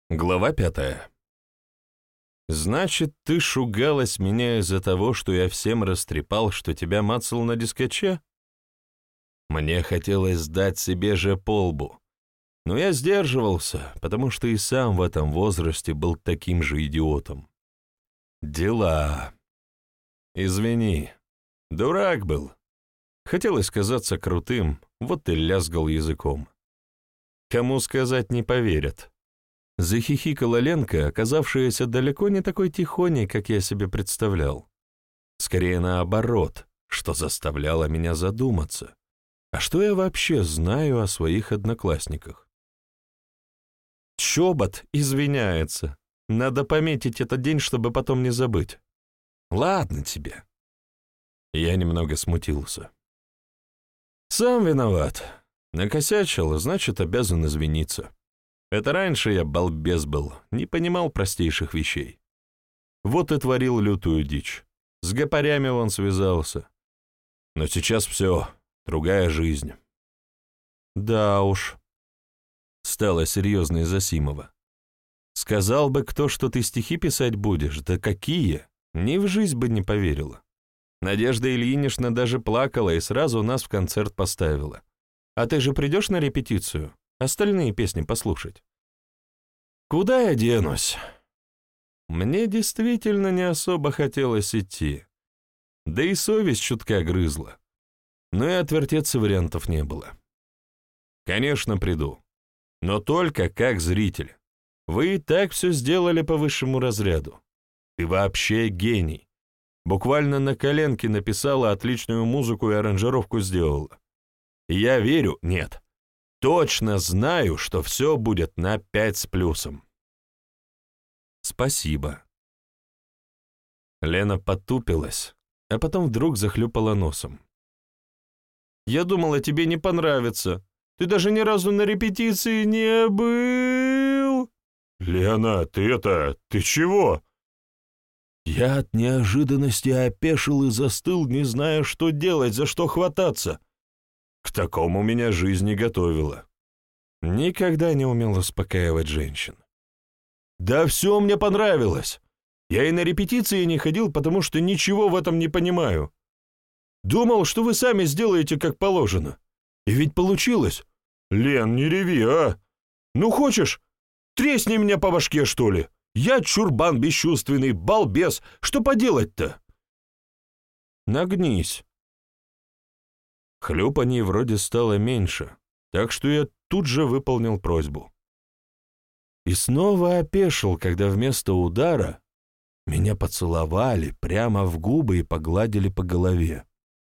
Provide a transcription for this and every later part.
Глава 5. «Значит, ты шугалась меня из-за того, что я всем растрепал, что тебя мацал на дискоче?» Мне хотелось дать себе же по лбу, но я сдерживался, потому что и сам в этом возрасте был таким же идиотом. Дела. Извини, дурак был. Хотелось казаться крутым, вот и лязгал языком. Кому сказать не поверят. Захихикала Ленка, оказавшаяся далеко не такой тихоней, как я себе представлял. Скорее наоборот, что заставляло меня задуматься. А что я вообще знаю о своих одноклассниках? Чобот извиняется. Надо пометить этот день, чтобы потом не забыть. Ладно тебе. Я немного смутился. Сам виноват. Накосячил, значит, обязан извиниться. Это раньше я балбес был, не понимал простейших вещей. Вот и творил лютую дичь. С гопарями он связался. Но сейчас все, другая жизнь. Да уж. Стало серьезно из-за Симова. Сказал бы кто, что ты стихи писать будешь, да какие, ни в жизнь бы не поверила. Надежда Ильинична даже плакала и сразу нас в концерт поставила. А ты же придешь на репетицию? Остальные песни послушать. Куда я денусь? Мне действительно не особо хотелось идти. Да и совесть чутка грызла. Но и отвертеться вариантов не было. Конечно, приду. Но только как зритель. Вы и так все сделали по высшему разряду. Ты вообще гений. Буквально на коленке написала отличную музыку и аранжировку сделала. И я верю, нет. Точно знаю, что все будет на 5 с плюсом. Спасибо. Лена потупилась, а потом вдруг захлюпала носом. Я думала, тебе не понравится. Ты даже ни разу на репетиции не был. Лена, ты чего? Я от неожиданности опешил и застыл, не зная, что делать, за что хвататься. К такому меня жизнь не готовила. Никогда не умел успокаивать женщин. Да все мне понравилось. Я и на репетиции не ходил, потому что ничего в этом не понимаю. Думал, что вы сами сделаете как положено. И ведь получилось. Лен, не реви, а? Ну хочешь, тресни меня по башке, что ли? Я чурбан бесчувственный, балбес. Что поделать-то? Нагнись. Хлюпаний вроде стало меньше, так что я тут же выполнил просьбу. И снова опешил, когда вместо удара меня поцеловали прямо в губы и погладили по голове.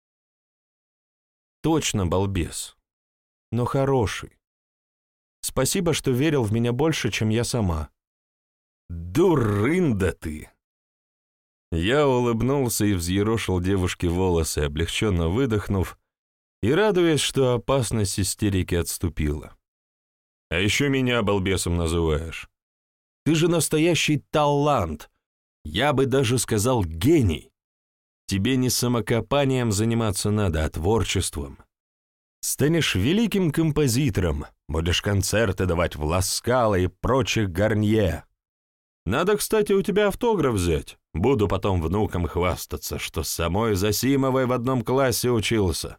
Точно балбес, но хороший. Спасибо, что верил в меня больше, чем я сама. Дурында ты! Я улыбнулся и взъерошил девушке волосы, облегченно выдохнув, и радуясь, что опасность истерики отступила. А еще меня балбесом называешь. Ты же настоящий талант. Я бы даже сказал гений. Тебе не самокопанием заниматься надо, а творчеством. Станешь великим композитором, будешь концерты давать в Ла Скала и прочих Гарнье. Надо, кстати, у тебя автограф взять. Буду потом внукам хвастаться, что с самой Зосимовой в одном классе учился.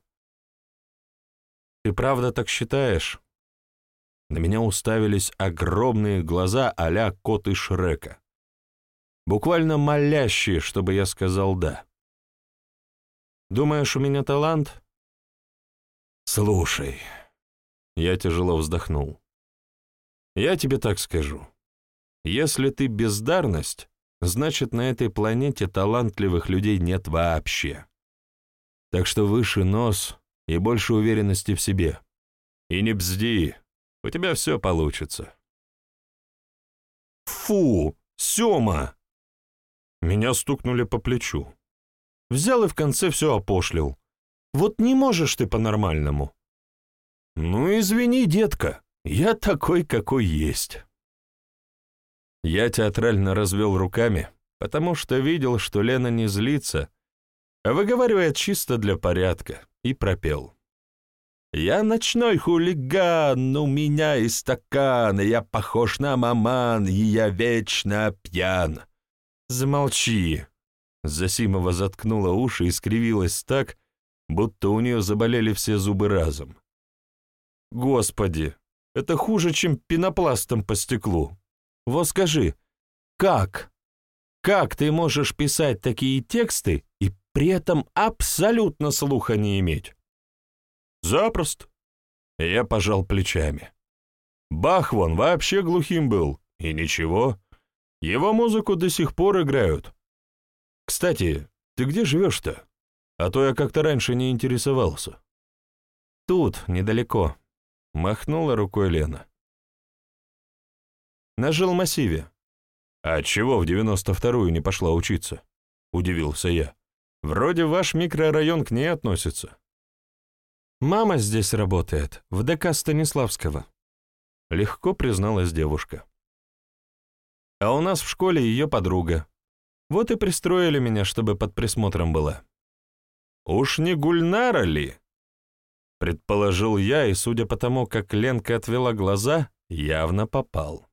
Ты правда так считаешь? На меня уставились огромные глаза а-ля кот из Шрека. Буквально молящие, чтобы я сказал «да». Думаешь, у меня талант? Слушай, я тяжело вздохнул. Я тебе так скажу. Если ты бездарность, значит, на этой планете талантливых людей нет вообще. Так что выше нос и больше уверенности в себе. И не бзди, у тебя все получится. Фу, Сёма! Меня стукнули по плечу. Взял и в конце все опошлил. Вот не можешь ты по-нормальному. Ну, извини, детка, я такой, какой есть. Я театрально развел руками, потому что видел, что Лена не злится, а выговаривает чисто для порядка, и пропел. Я ночной хулиган, у меня и стакан, я похож на маман, и я вечно пьян. Замолчи. Засимова заткнула уши и скривилась так, будто у нее заболели все зубы разом. Господи, это хуже, чем пенопластом по стеклу. Вот скажи, как? Как ты можешь писать такие тексты и при этом абсолютно слуха не иметь? Запросто. Я пожал плечами. Бах вон вообще глухим был, и ничего. Его музыку до сих пор играют. Кстати, ты где живешь-то? А то я как-то раньше не интересовался. Тут, недалеко. Махнула рукой Лена. На жилмассиве. А чего в 92-ю не пошла учиться? Удивился я. Вроде ваш микрорайон к ней относится. Мама здесь работает, в ДК Станиславского. Легко призналась девушка. А у нас в школе ее подруга. Вот и пристроили меня, чтобы под присмотром была. Уж не Гульнара ли? Предположил я, и, судя по тому, как Ленка отвела глаза, явно попал.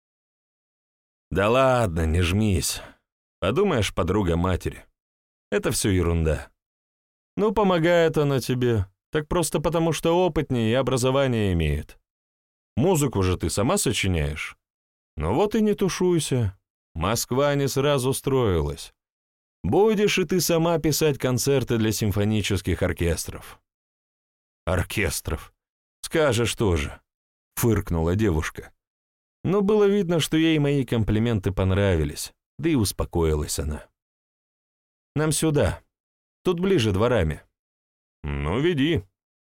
Да ладно, не жмись. Подумаешь, подруга матери. Это все ерунда. Ну, помогает она тебе, так просто потому, что опытнее и образование имеет. Музыку же ты сама сочиняешь. Ну вот и не тушуйся. Москва не сразу строилась. Будешь и ты сама писать концерты для симфонических оркестров. Оркестров. Скажешь тоже, фыркнула девушка. Но было видно, что ей мои комплименты понравились, да и успокоилась она. Нам сюда. Тут ближе дворами. Ну, веди.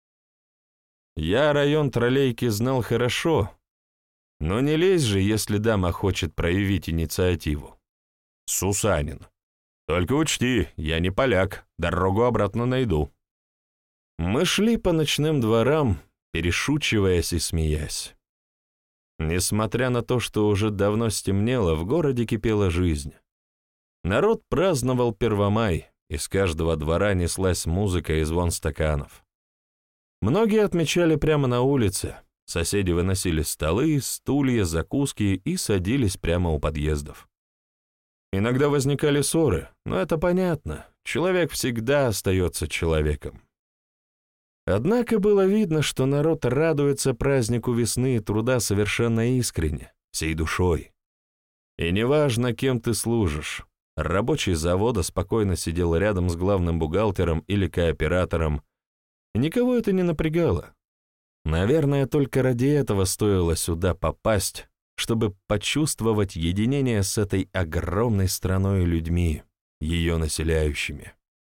Я район Троллейки знал хорошо, но не лезь же, если дама хочет проявить инициативу. Сусанин. Только учти, я не поляк, дорогу обратно найду. Мы шли по ночным дворам, перешучиваясь и смеясь. Несмотря на то, что уже давно стемнело, в городе кипела жизнь. Народ праздновал Первомай, из каждого двора неслась музыка и звон стаканов. Многие отмечали прямо на улице, соседи выносили столы, стулья, закуски и садились прямо у подъездов. Иногда возникали ссоры, но это понятно, человек всегда остается человеком. Однако было видно, что народ радуется празднику весны и труда совершенно искренне, всей душой. И неважно, кем ты служишь, рабочий завода спокойно сидел рядом с главным бухгалтером или кооператором, и никого это не напрягало. Наверное, только ради этого стоило сюда попасть, чтобы почувствовать единение с этой огромной страной и людьми, ее населяющими.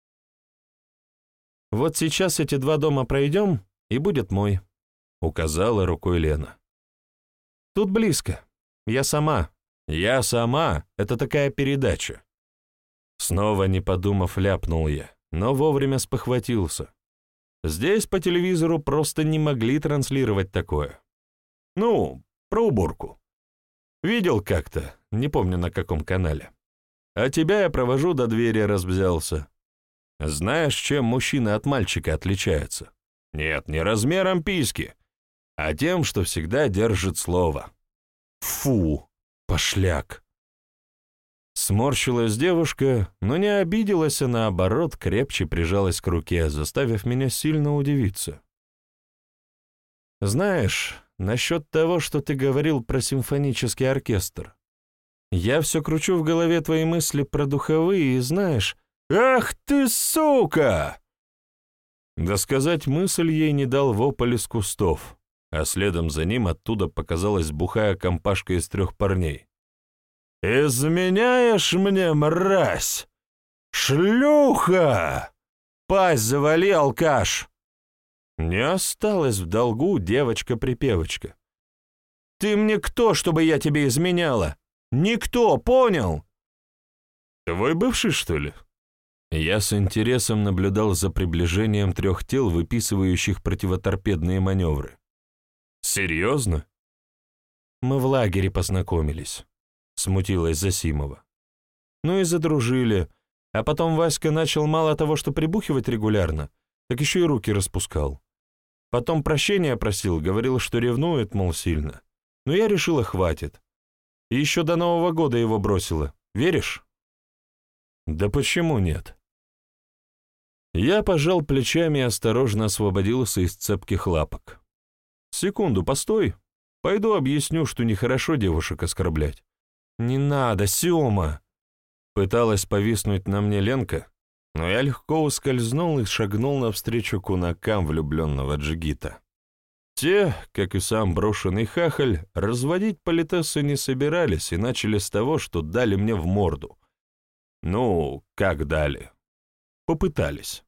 «Вот сейчас эти два дома пройдем, и будет мой», — указала рукой Лена. «Тут близко. Я сама. Это такая передача». Снова не подумав, ляпнул я, но вовремя спохватился. Здесь по телевизору просто не могли транслировать такое. Ну, про уборку. Видел как-то, не помню на каком канале. А тебя я провожу до двери, разбзялся. Знаешь, чем мужчина от мальчика отличается? Нет, не размером письки, а тем, что всегда держит слово. Фу, пошляк. Сморщилась девушка, но не обиделась, а наоборот крепче прижалась к руке, заставив меня сильно удивиться. Знаешь, насчет того, что ты говорил про симфонический оркестр, я все кручу в голове твои мысли про духовые, и знаешь... «Ах ты, сука!» Досказать мысль ей не дал вопль из кустов, а следом за ним оттуда показалась бухая компашка из 3 парней. «Изменяешь мне, мразь! Шлюха! Пасть завали, алкаш!» Не осталась в долгу девочка-припевочка. «Ты мне кто, чтобы я тебе изменяла? Никто, понял?» «Твой бывший, что ли?» Я с интересом наблюдал за приближением 3 тел, выписывающих противоторпедные маневры. «Серьезно?» «Мы в лагере познакомились», — смутилась Засимова. «Ну и задружили, а потом Васька начал мало того, что прибухивать регулярно, так еще и руки распускал. Потом прощения просил, говорил, что ревнует, мол, сильно. Но я решила, хватит. И еще до Нового года его бросила. Веришь? Да почему нет? Я пожал плечами и осторожно освободился из цепких лапок. Секунду, постой. Пойду объясню, что нехорошо девушек оскорблять. Не надо, Сёма! Пыталась повиснуть на мне Ленка, но я легко ускользнул и шагнул навстречу кунакам влюбленного джигита. Те, как и сам брошенный хахаль, разводить политессы не собирались и начали с того, что дали мне в морду. Ну, как дали? Попытались.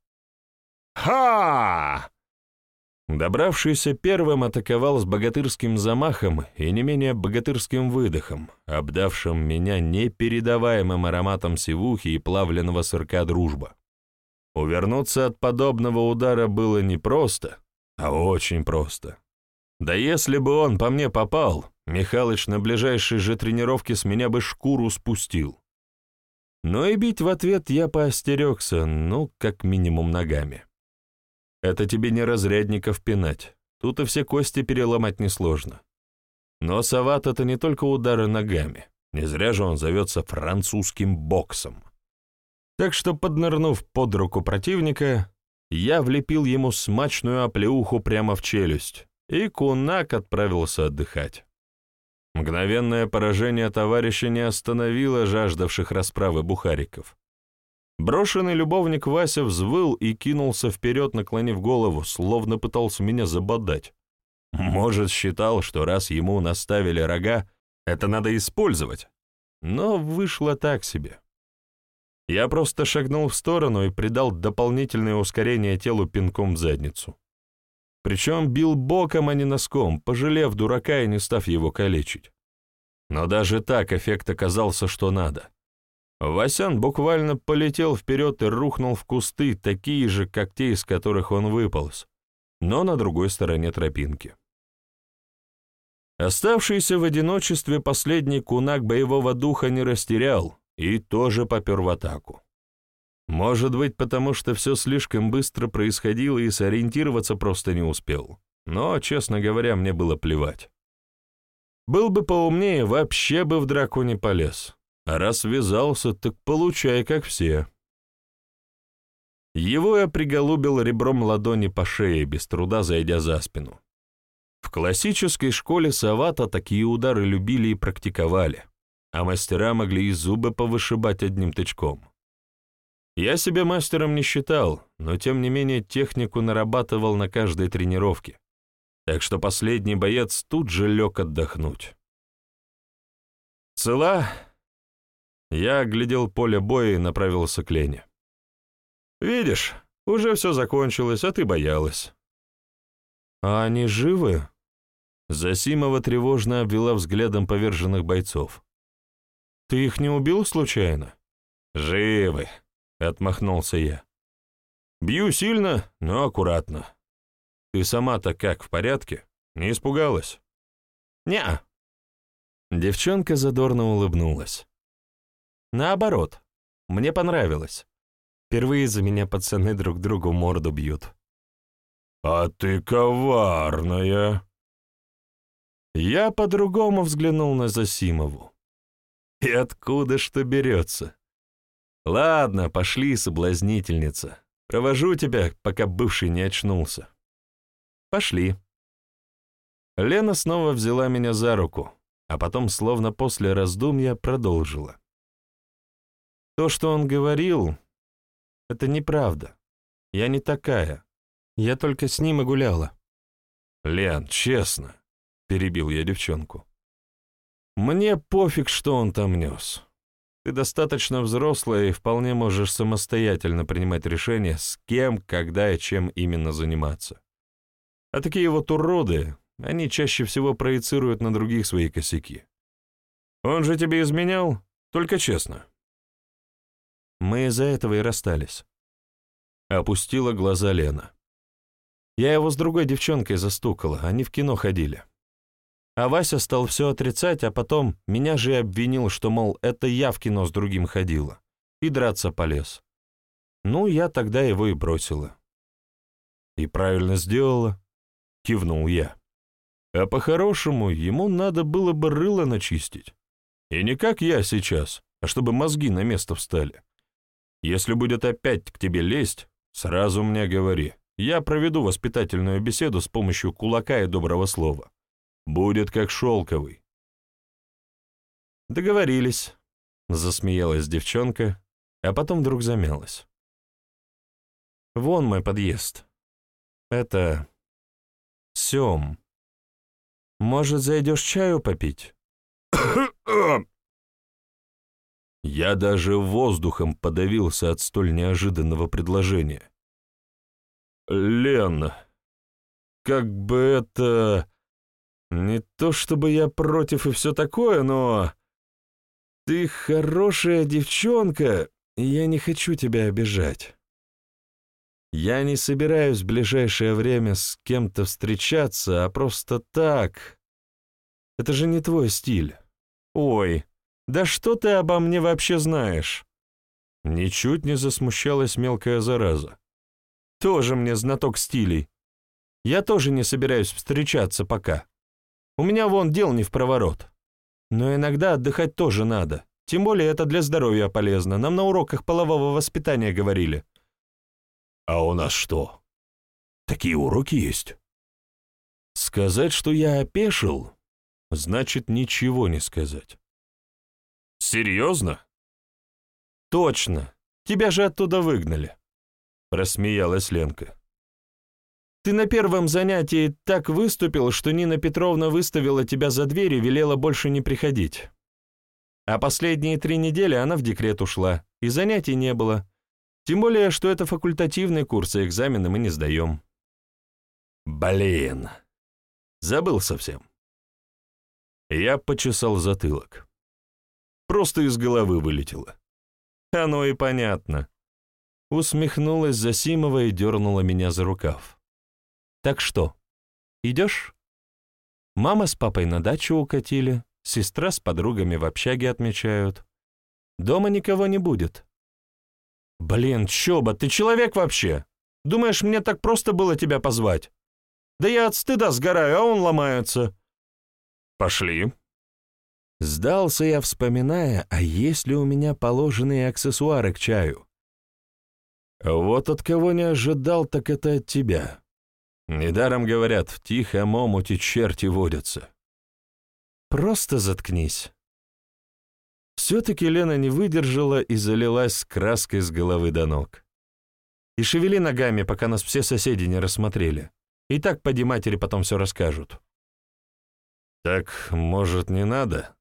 Ха! Добравшийся первым атаковал с богатырским замахом и не менее богатырским выдохом, обдавшим меня непередаваемым ароматом сивухи и плавленного сырка «Дружба». Увернуться от подобного удара было не просто, а очень просто. Да если бы он по мне попал, Михалыч на ближайшей же тренировке с меня бы шкуру спустил. Но и бить в ответ я поостерегся, ну, как минимум ногами. Это тебе не разрядников пинать, тут и все кости переломать несложно. Но Сават — это не только удары ногами, не зря же он зовется французским боксом. Так что, поднырнув под руку противника, я влепил ему смачную оплеуху прямо в челюсть, и кунак отправился отдыхать. Мгновенное поражение товарища не остановило жаждавших расправы бухариков. Брошенный любовник Вася взвыл и кинулся вперед, наклонив голову, словно пытался меня забодать. Может, считал, что раз ему наставили рога, это надо использовать. Но вышло так себе. Я просто шагнул в сторону и придал дополнительное ускорение телу пинком в задницу. Причем бил боком, а не носком, пожалев дурака и не став его калечить. Но даже так эффект оказался, что надо. Васян буквально полетел вперед и рухнул в кусты, такие же, как те, из которых он выполз, но на другой стороне тропинки. Оставшийся в одиночестве последний кунак боевого духа не растерял и тоже попер в атаку. Может быть, потому что все слишком быстро происходило и сориентироваться просто не успел, но, честно говоря, мне было плевать. Был бы поумнее, вообще бы в драку не полез. А раз ввязался, так получай, как все. Его я приголубил ребром ладони по шее, без труда зайдя за спину. В классической школе Савата такие удары любили и практиковали, а мастера могли и зубы повышибать одним тычком. Я себя мастером не считал, но тем не менее технику нарабатывал на каждой тренировке, так что последний боец тут же лег отдохнуть. «Цела?» Я оглядел поле боя и направился к Лене. «Видишь, уже все закончилось, а ты боялась». «А они живы?» Засимова тревожно обвела взглядом поверженных бойцов. «Ты их не убил случайно?» «Живы», — отмахнулся я. «Бью сильно, но аккуратно. Ты сама-то как, в порядке? Не испугалась?» «Не-а». Девчонка задорно улыбнулась. «Наоборот, мне понравилось. Впервые за меня пацаны друг другу морду бьют». «А ты коварная!» Я по-другому взглянул на Засимову. И откуда что берется? Ладно, пошли, соблазнительница. Провожу тебя, пока бывший не очнулся. Пошли. Лена снова взяла меня за руку, а потом, словно после раздумья, продолжила. То, что он говорил, это неправда. Я не такая. Я только с ним и гуляла. Лен, честно, перебил я девчонку. Мне пофиг, что он там нес. Ты достаточно взрослая и вполне можешь самостоятельно принимать решения, с кем, когда и чем именно заниматься. А такие вот уроды, они чаще всего проецируют на других свои косяки. Он же тебе изменял? Только честно. Мы из-за этого и расстались. Опустила глаза Лена. Я его с другой девчонкой застукала, они в кино ходили. А Вася стал все отрицать, а потом меня же и обвинил, что, мол, это я в кино с другим ходила, и драться полез. Ну, я тогда его и бросила. И правильно сделала. — кивнул я. «А по-хорошему ему надо было бы рыло начистить. И не как я сейчас, а чтобы мозги на место встали. Если будет опять к тебе лезть, сразу мне говори. Я проведу воспитательную беседу с помощью кулака и доброго слова. Будет как шелковый». «Договорились», — засмеялась девчонка, а потом вдруг замялась. «Вон мой подъезд. Это... Сем. Может, зайдешь чаю попить?» Я даже воздухом подавился от столь неожиданного предложения. «Лен, как бы это... Не то чтобы я против и все такое, но... Ты хорошая девчонка, и я не хочу тебя обижать. Я не собираюсь в ближайшее время с кем-то встречаться, а просто так. Это же не твой стиль. Ой, да что ты обо мне вообще знаешь?» Ничуть не засмущалась мелкая зараза. «Тоже мне знаток стилей. Я тоже не собираюсь встречаться пока. У меня вон дел не впроворот. Но иногда отдыхать тоже надо. Тем более это для здоровья полезно. Нам на уроках полового воспитания говорили». «А у нас что? Такие уроки есть?» Сказать, что я опешил, значит ничего не сказать. «Серьезно?» «Точно. Тебя же оттуда выгнали», — просмеялась Ленка. «Ты на первом занятии так выступил, что Нина Петровна выставила тебя за дверь и велела больше не приходить. А последние 3 недели она в декрет ушла, и занятий не было. Тем более, что это факультативный курс, и экзамены мы не сдаем». «Блин, забыл совсем». Я почесал затылок. Просто из головы вылетело. Оно и понятно. Усмехнулась Засимова и дернула меня за рукав. «Так что, идешь? Мама с папой на дачу укатили, сестра с подругами в общаге отмечают. Дома никого не будет». «Блин, Чоба, ты человек вообще? Думаешь, мне так просто было тебя позвать? Да я от стыда сгораю, а он ломается». «Пошли». Сдался я, вспоминая, а есть ли у меня положенные аксессуары к чаю. Вот от кого не ожидал, так это от тебя. Недаром говорят, в тихом омуте черти водятся. Просто заткнись. Все-таки Лена не выдержала и залилась краской с головы до ног. И шевели ногами, пока нас все соседи не рассмотрели. И так поди матери потом все расскажут. Так, может, не надо?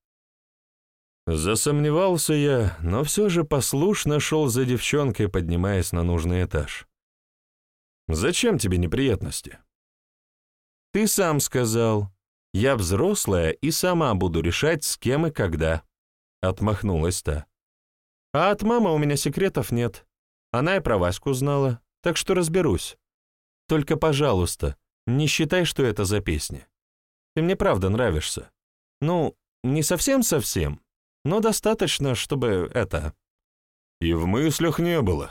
Засомневался я, но все же послушно шел за девчонкой, поднимаясь на нужный этаж. «Зачем тебе неприятности?» «Ты сам сказал. Я взрослая и сама буду решать, с кем и когда», — отмахнулась та. «А от мамы у меня секретов нет. Она и про Ваську знала, так что разберусь. Только, пожалуйста, не считай, что это за песни. Ты мне правда нравишься. Ну, не совсем-совсем, но достаточно, чтобы это...» И в мыслях не было.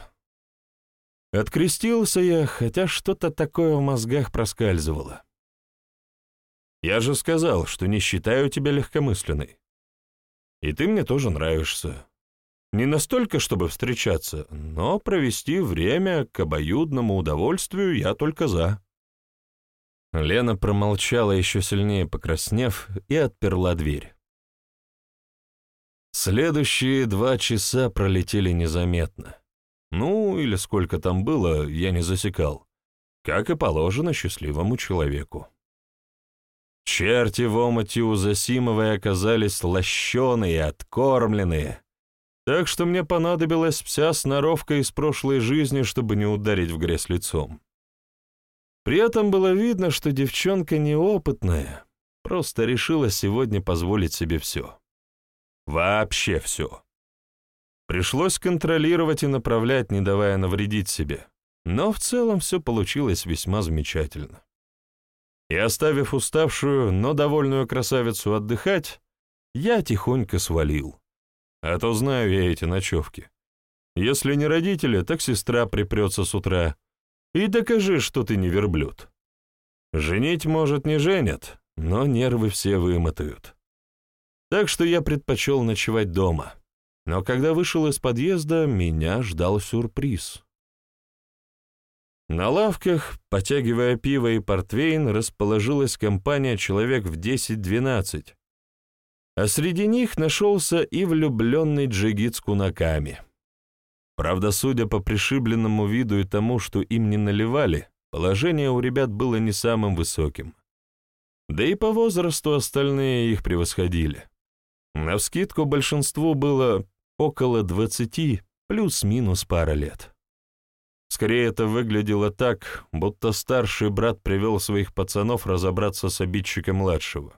Открестился я, хотя что-то такое в мозгах проскальзывало. «Я же сказал, что не считаю тебя легкомысленной. И ты мне тоже нравишься. Не настолько, чтобы встречаться, но провести время к обоюдному удовольствию я только за». Лена промолчала, еще сильнее покраснев, и отперла дверь. Следующие 2 часа пролетели незаметно. Ну, или сколько там было, я не засекал. Как и положено счастливому человеку. Черти в омуте у Засимовой оказались лощеные и откормленные, так что мне понадобилась вся сноровка из прошлой жизни, чтобы не ударить в грязь лицом. При этом было видно, что девчонка неопытная, просто решила сегодня позволить себе все. Вообще все. Пришлось контролировать и направлять, не давая навредить себе, но в целом все получилось весьма замечательно. И оставив уставшую, но довольную красавицу отдыхать, я тихонько свалил. А то знаю я эти ночевки. Если не родители, так сестра припрется с утра. И докажи, что ты не верблюд. Женить, может, не женят, но нервы все вымотают. Так что я предпочел ночевать дома. Но когда вышел из подъезда, меня ждал сюрприз. На лавках, потягивая пиво и портвейн, расположилась компания человек в 10-12, а среди них нашелся и влюбленный джигит с кунаками. Правда, судя по пришибленному виду и тому, что им не наливали, положение у ребят было не самым высоким. Да и по возрасту остальные их превосходили. Навскидку большинству было около 20, плюс-минус пара лет. Скорее, это выглядело так, будто старший брат привел своих пацанов разобраться с обидчиком младшего.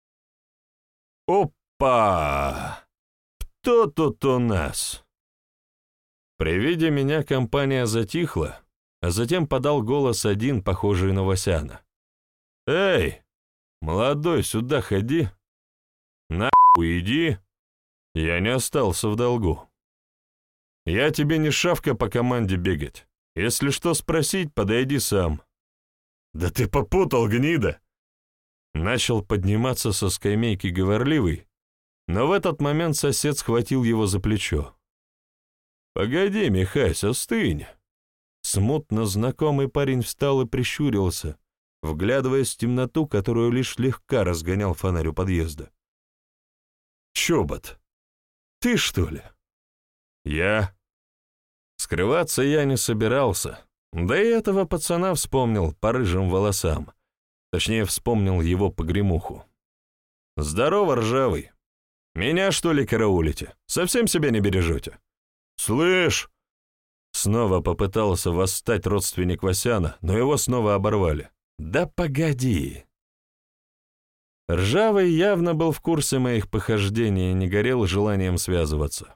«Опа! Кто тут у нас?» При виде меня компания затихла, а затем подал голос один, похожий на Васяна. «Эй, молодой, сюда ходи! Нахуй иди! Я не остался в долгу. Я тебе не шавка по команде бегать. Если что спросить, подойди сам». «Да ты попутал, гнида!» Начал подниматься со скамейки говорливый, но в этот момент сосед схватил его за плечо. «Погоди, Михась, остынь!» Смутно знакомый парень встал и прищурился, вглядываясь в темноту, которую лишь слегка разгонял фонарь у подъезда. «Чобот, ты что ли?» «Я». Скрываться я не собирался, да и этого пацана вспомнил по рыжим волосам, точнее, вспомнил его погремуху. «Здорово, ржавый. Меня, что ли, караулите? Совсем себя не бережете?» «Слышь!» Снова попытался восстать родственник Васяна, но его снова оборвали. «Да погоди!» Ржавый явно был в курсе моих похождений и не горел желанием связываться.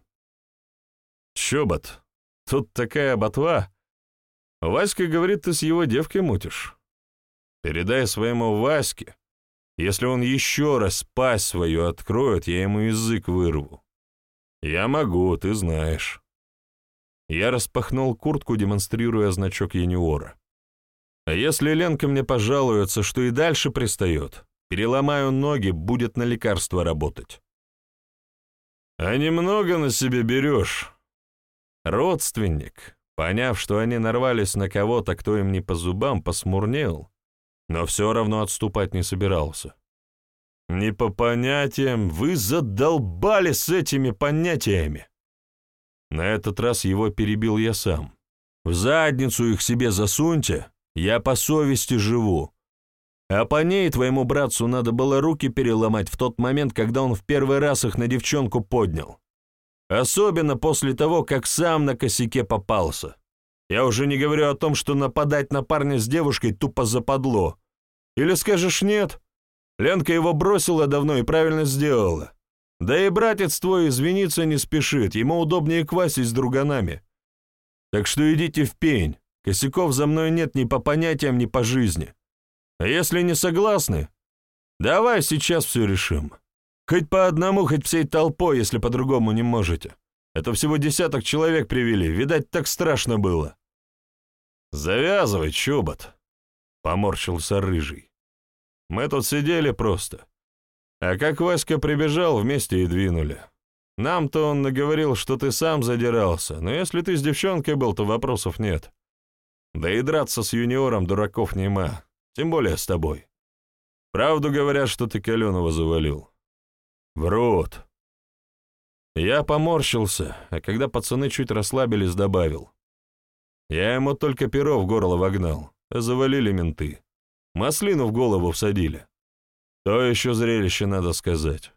«Чобот, тут такая ботва. Васька говорит, ты с его девкой мутишь. Передай своему Ваське, если он еще раз пасть свою откроет, я ему язык вырву. Я могу, ты знаешь». Я распахнул куртку, демонстрируя значок юниора. «А если Ленка мне пожалуется, что и дальше пристает, переломаю ноги, будет на лекарство работать». «А немного на себе берешь?» Родственник, поняв, что они нарвались на кого-то, кто им не по зубам, посмурнел, но все равно отступать не собирался. «Не по понятиям, вы задолбали с этими понятиями!» На этот раз его перебил я сам. «В задницу их себе засуньте, я по совести живу. А по ней твоему братцу надо было руки переломать в тот момент, когда он в первый раз их на девчонку поднял. Особенно после того, как сам на косяке попался. Я уже не говорю о том, что нападать на парня с девушкой тупо западло. Или скажешь нет? Ленка его бросила давно и правильно сделала. Да и братец твой извиниться не спешит, ему удобнее квасить с друганами. Так что идите в пень, косяков за мной нет ни по понятиям, ни по жизни. А если не согласны, давай сейчас все решим. Хоть по одному, хоть всей толпой, если по-другому не можете. Это всего 10 человек привели, видать, так страшно было». «Завязывай, чобот», — поморщился рыжий. «Мы тут сидели просто. А как Васька прибежал, вместе и двинули. Нам-то он наговорил, что ты сам задирался, но если ты с девчонкой был, то вопросов нет. Да и драться с юниором дураков нема, тем более с тобой. Правду говорят, что ты Каленого завалил». «Врут». Я поморщился, а когда пацаны чуть расслабились, добавил. «Я ему только перо в горло вогнал, а завалили менты. Маслину в голову всадили. То еще зрелище, надо сказать».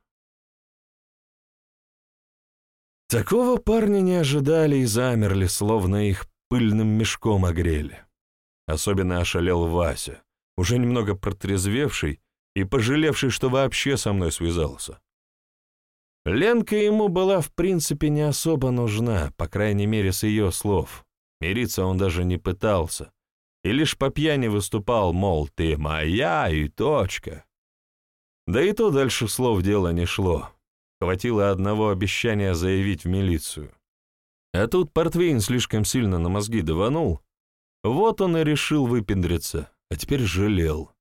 Такого парня не ожидали и замерли, словно их пыльным мешком огрели. Особенно ошалел Вася, уже немного протрезвевший и пожалевший, что вообще со мной связался. Ленка ему была в принципе не особо нужна, по крайней мере с ее слов. Мириться он даже не пытался, и лишь по пьяни выступал, мол, ты моя и точка. Да и то дальше слов дело не шло. Хватило одного обещания заявить в милицию. А тут портвейн слишком сильно на мозги даванул. Вот он и решил выпендриться, а теперь жалел.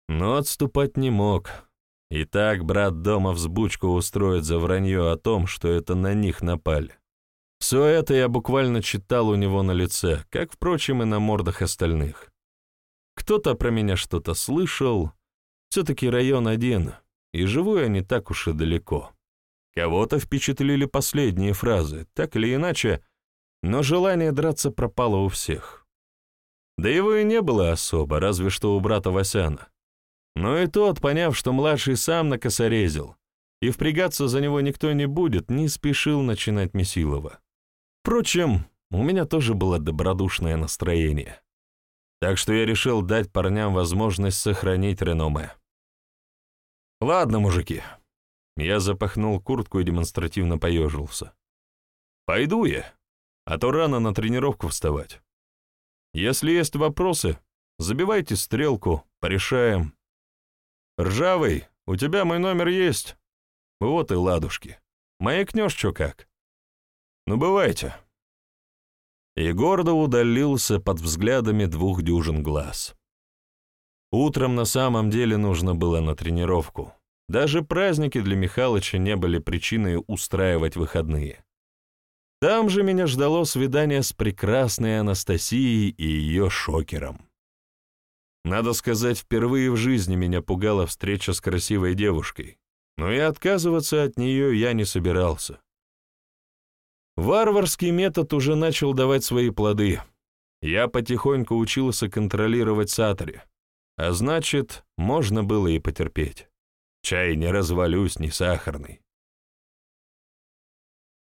Но отступать не мог. И так брат дома взбучку устроит за вранье о том, что это на них напали. Все это я буквально читал у него на лице, как, впрочем, и на мордах остальных. Кто-то про меня что-то слышал. Все-таки район один, и живу я не так уж и далеко. Кого-то впечатлили последние фразы, так или иначе, но желание драться пропало у всех. Да его и не было особо, разве что у брата Васяна. Но и тот, поняв, что младший сам накосорезил, и впрягаться за него никто не будет, не спешил начинать Месилова. Впрочем, у меня тоже было добродушное настроение. Так что я решил дать парням возможность сохранить реноме. «Ладно, мужики». Я запахнул куртку и демонстративно поежился. «Пойду я, а то рано на тренировку вставать. Если есть вопросы, забивайте стрелку, порешаем. Ржавый, у тебя мой номер есть? Вот и ладушки. Маякнешь чё как? Ну, бывайте». И гордо удалился под взглядами 2 дюжин глаз. Утром на самом деле нужно было на тренировку. Даже праздники для Михалыча не были причиной устраивать выходные. Там же меня ждало свидание с прекрасной Анастасией и ее шокером. Надо сказать, впервые в жизни меня пугала встреча с красивой девушкой, но и отказываться от нее я не собирался. Варварский метод уже начал давать свои плоды. Я потихоньку учился контролировать сатори, а значит, можно было и потерпеть. Чай не развалюсь, не сахарный.